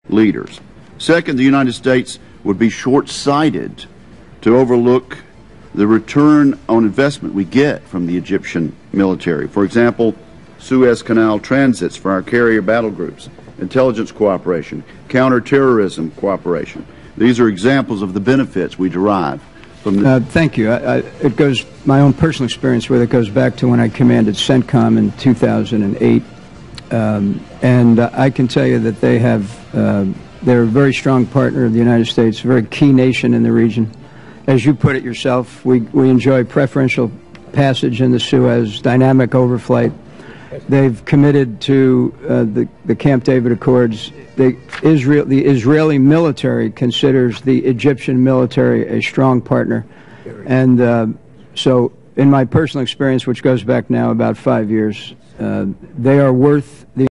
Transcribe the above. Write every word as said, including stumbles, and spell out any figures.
leaders. Second, the United States would be short-sighted to overlook the return on investment we get from the Egyptian military. For example, Suez Canal transits for our carrier battle groups, intelligence cooperation, counterterrorism cooperation. These are examples of the benefits we derive from the... Uh, thank you. I, I, it goes, my own personal experience with it goes back to when I commanded CENTCOM in two thousand eight. Um, and uh, I can tell you that they have, uh, they're a very strong partner of the United States, a very key nation in the region. As you put it yourself, we, we enjoy preferential passage in the Suez, dynamic overflight. They've committed to uh, the, the Camp David Accords. The, Israel, the Israeli military considers the Egyptian military a strong partner. And uh, so in my personal experience, which goes back now about five years, uh, they are worth the